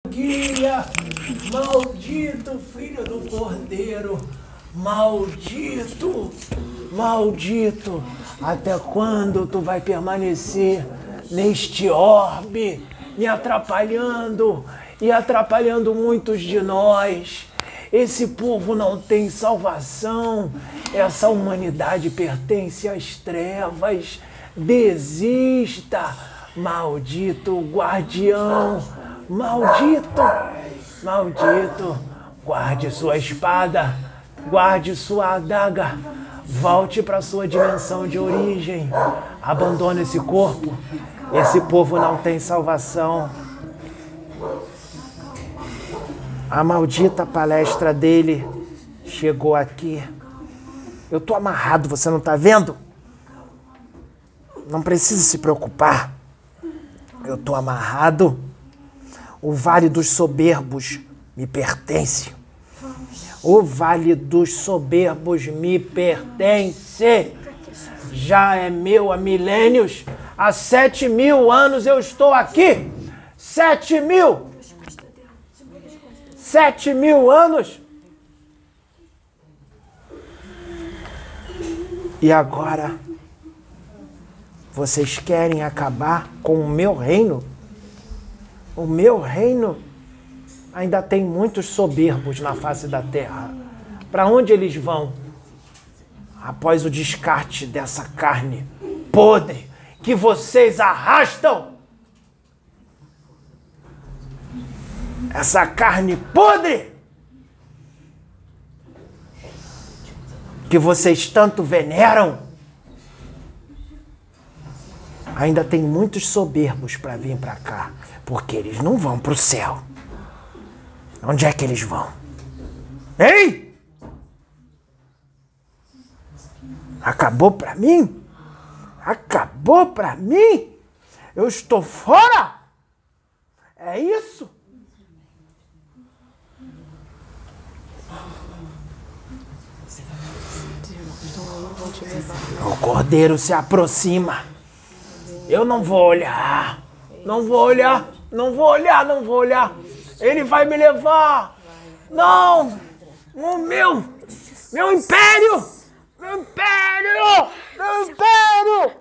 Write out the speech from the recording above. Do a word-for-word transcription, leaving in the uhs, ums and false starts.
guia, maldito filho do cordeiro, maldito, maldito, até quando tu vai permanecer neste orbe, me atrapalhando e atrapalhando muitos de nós? Esse povo não tem salvação, essa humanidade pertence às trevas. Desista, maldito guardião, maldito, maldito, guarde sua espada, guarde sua adaga, volte para sua dimensão de origem, abandone esse corpo, esse povo não tem salvação. A maldita palestra dele chegou aqui. Eu tô amarrado, você não tá vendo? Não precisa se preocupar. Eu tô amarrado. O Vale dos Soberbos me pertence. O Vale dos Soberbos me pertence. Já é meu há milênios. Há sete mil anos eu estou aqui. Sete mil. Sete mil anos. E agora, vocês querem acabar com o meu reino? O meu reino ainda tem muitos soberbos na face da terra. Para onde eles vão? Após o descarte dessa carne podre que vocês arrastam. Essa carne podre que vocês tanto veneram. Ainda tem muitos soberbos para vir para cá, porque eles não vão para o céu. Onde é que eles vão? Ei! Acabou para mim? Acabou para mim? Eu estou fora? É isso? O cordeiro se aproxima. Eu não vou olhar. Não vou olhar. Não vou olhar, não vou olhar. Ele vai me levar. Não. O meu. Meu império. Meu império. Meu império.